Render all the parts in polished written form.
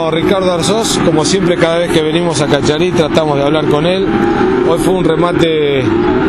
Bueno, Ricardo Arzós, como siempre, cada vez que venimos a Cacharí tratamos de hablar con él. Hoy fue un remate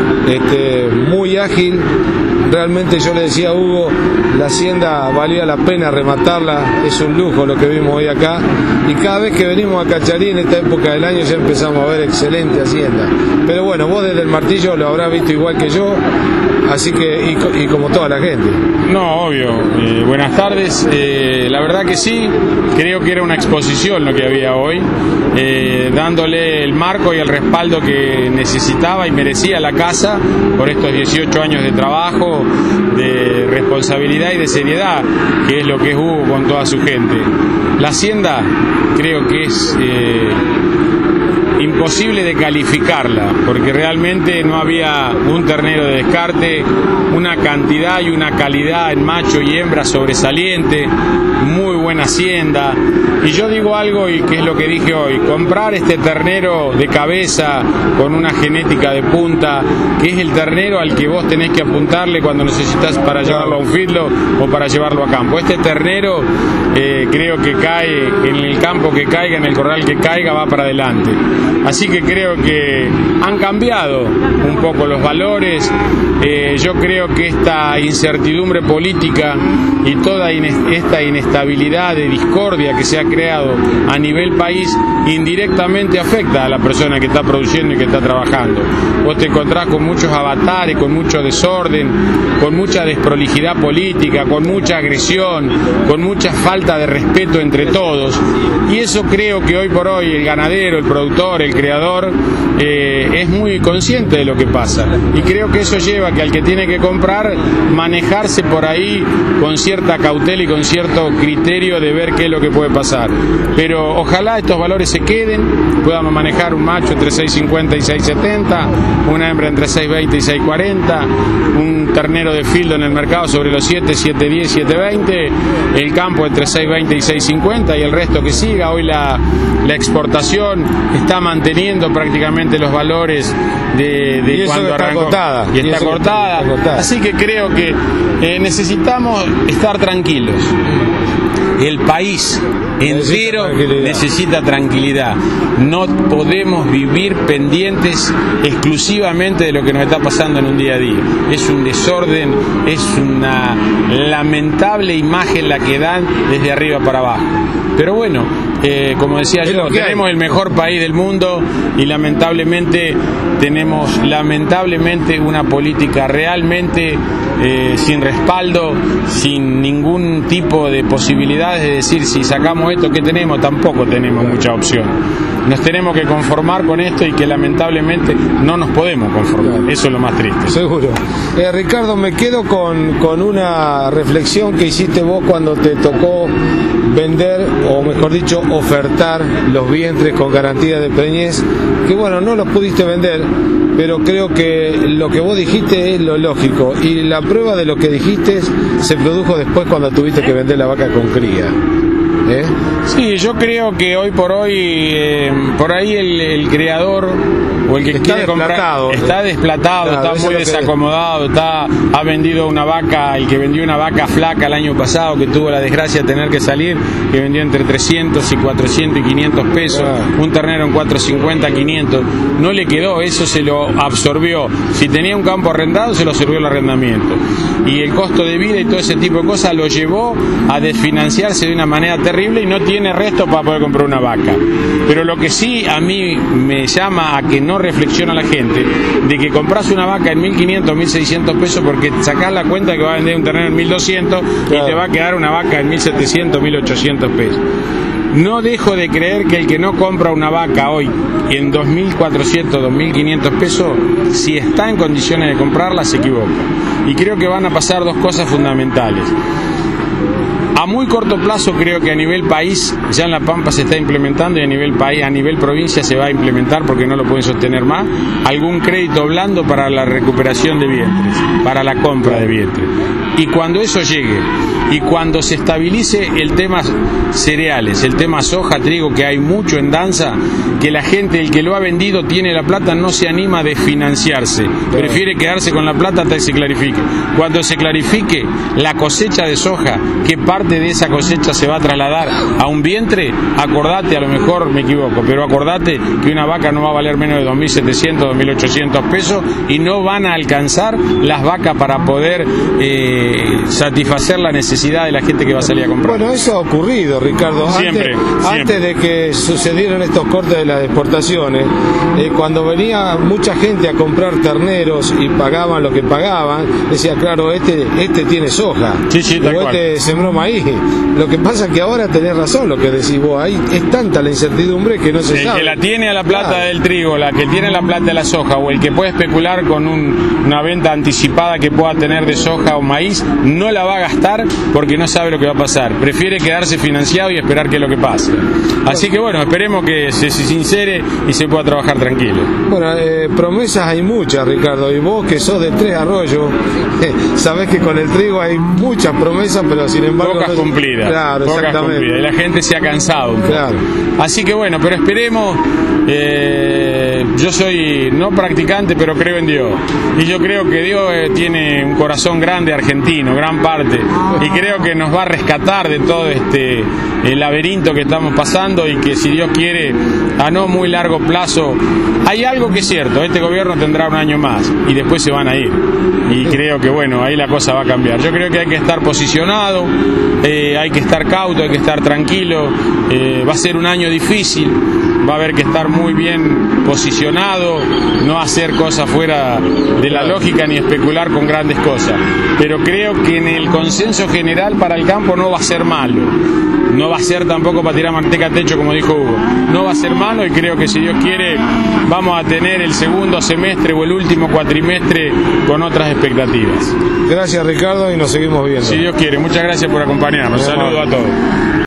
muy ágil. Realmente yo le decía a Hugo, la hacienda valía la pena rematarla, es un lujo lo que vimos hoy acá. Y cada vez que venimos a Cacharí en esta época del año ya empezamos a ver excelente hacienda. Pero bueno, vos desde el martillo lo habrás visto igual que yo, así que, y como toda la gente. No, obvio. Buenas tardes. La verdad que sí, creo que era una exposición lo que había hoy, dándole el marco y el respaldo que necesitaba y merecía la casa por estos 18 años de trabajo, de responsabilidad y de seriedad, que es lo que es Hugo con toda su gente. La hacienda creo que es imposible de calificarla, porque realmente no había un ternero de descarte, una cantidad y una calidad en macho y hembra sobresaliente, muy buena hacienda. Y yo digo algo, y que es lo que dije hoy: comprar este ternero de cabeza con una genética de punta, que es el ternero al que vos tenés que apuntarle cuando necesitas para llevarlo a un feedlot o para llevarlo a campo. Este ternero creo que cae en el campo que caiga, en el corral que caiga, va para adelante. Así que creo que han cambiado un poco los valores. Yo creo que esta incertidumbre política y toda esta inestabilidad de discordia que se ha creado a nivel país indirectamente afecta a la persona que está produciendo y que está trabajando. Vos te encontrás con muchos avatares, con mucho desorden, con mucha desprolijidad política, con mucha agresión, con mucha falta de respeto entre todos, y eso creo que hoy por hoy el ganadero, el productor, el creador es muy consciente de lo que pasa, y creo que eso lleva a que al que tiene que comprar manejarse por ahí con cierta cautela y con cierto criterio de ver qué es lo que puede pasar. Pero ojalá estos valores se queden, podamos manejar un macho entre 6.50 y 6.70, una hembra entre 6.20 y 6.40, un ternero de fieldo en el mercado sobre los 7, 7.10, 7.20, el campo entre 6.20 y 6.50 y el resto que siga. Hoy la exportación está manteniendo prácticamente los valores de cuando arrancó. Y está cortada. Así que creo que necesitamos estar tranquilos. El país entero necesita tranquilidad. No podemos vivir pendientes exclusivamente de lo que nos está pasando en un día a día. Es un desorden, es una lamentable imagen la que dan desde arriba para abajo. Pero bueno, como decía yo, tenemos el mejor país del mundo y lamentablemente tenemos una política realmente sin respaldo, sin ningún tipo de posibilidades de decir si sacamos esto, ¿qué tenemos? Tampoco tenemos mucha opción. Nos tenemos que conformar con esto y que lamentablemente no nos podemos conformar. Eso es lo más triste. Seguro. Ricardo, me quedo con una reflexión que hiciste vos cuando te tocó vender, o mejor dicho, ofertar los vientres con garantía de preñez, que bueno, no los pudiste vender, pero creo que lo que vos dijiste es lo lógico, y la prueba de lo que dijiste se produjo después cuando tuviste que vender la vaca con cría. Sí, yo creo que hoy por hoy, por ahí el creador o el que quiere comprar está desplatado, claro, está muy desacomodado, ha vendido una vaca, el que vendió una vaca flaca el año pasado, que tuvo la desgracia de tener que salir, que vendió entre 300 y 400 y 500 pesos, claro. Un ternero en 450, 500, no le quedó, eso se lo absorbió. Si tenía un campo arrendado, se lo absorbió el arrendamiento. Y el costo de vida y todo ese tipo de cosas lo llevó a desfinanciarse de una manera terrible y no tiene resto para poder comprar una vaca. Pero lo que sí a mí me llama a que no reflexiona la gente, de que compras una vaca en 1.500, 1.600 pesos porque sacás la cuenta que va a vender un ternero en 1.200, claro, y te va a quedar una vaca en 1.700, 1.800 pesos. No dejo de creer que el que no compra una vaca hoy en 2.400, 2.500 pesos, si está en condiciones de comprarla, se equivoca. Y creo que van a pasar dos cosas fundamentales. A muy corto plazo creo que a nivel país, ya en La Pampa se está implementando, y a nivel país, a nivel provincia se va a implementar porque no lo pueden sostener más, algún crédito blando para la recuperación de vientres, para la compra de vientres. Y cuando eso llegue, y cuando se estabilice el tema cereales, el tema soja, trigo, que hay mucho en danza, que la gente, el que lo ha vendido, tiene la plata, no se anima a desfinanciarse, prefiere quedarse con la plata hasta que se clarifique. Cuando se clarifique la cosecha de soja, que parte parte de esa cosecha se va a trasladar a un vientre, acordate, a lo mejor me equivoco, pero acordate que una vaca no va a valer menos de 2.700, 2.800 pesos y no van a alcanzar las vacas para poder satisfacer la necesidad de la gente que va a salir a comprar. Bueno, eso ha ocurrido, Ricardo. Siempre. Antes de que sucedieran estos cortes de las exportaciones, cuando venía mucha gente a comprar terneros y pagaban lo que pagaban, decía, claro, este tiene soja, sí, tal cual. Este sembró maíz. Lo que pasa es que ahora tenés razón lo que decís vos, ahí es tanta la incertidumbre que no se sabe. El que la tiene a la plata del trigo, la que tiene la plata de la soja, o el que puede especular con una venta anticipada que pueda tener de soja o maíz, no la va a gastar porque no sabe lo que va a pasar. Prefiere quedarse financiado y esperar que es lo que pase. Así que bueno, esperemos que se sincere y se pueda trabajar tranquilo. Bueno, promesas hay muchas, Ricardo, y vos que sos de Tres Arroyos, sabés que con el trigo hay muchas promesas, pero sin embargo... Pocas cumplidas. Claro, pocas exactamente. Cumplidas. Y la gente se ha cansado un poco. Claro. Así que bueno, pero esperemos... yo soy no practicante, pero creo en Dios. Y yo creo que Dios tiene un corazón grande argentino, gran parte. Y creo que nos va a rescatar de todo este laberinto que estamos pasando y que si Dios quiere, a no muy largo plazo, hay algo que es cierto, este gobierno tendrá un año más y después se van a ir. Y creo que bueno, ahí la cosa va a cambiar. Yo creo que hay que estar posicionado, hay que estar cauto, hay que estar tranquilo. Va a ser un año difícil, va a haber que estar muy bien posicionado, no hacer cosas fuera de la lógica ni especular con grandes cosas. Pero creo que en el consenso general para el campo no va a ser malo. No va a ser tampoco para tirar manteca al techo, como dijo Hugo. No va a ser malo y creo que si Dios quiere vamos a tener el segundo semestre o el último cuatrimestre con otras expectativas. Gracias, Ricardo, y nos seguimos viendo. Si Dios quiere. Muchas gracias por acompañarnos. Saludos a todos.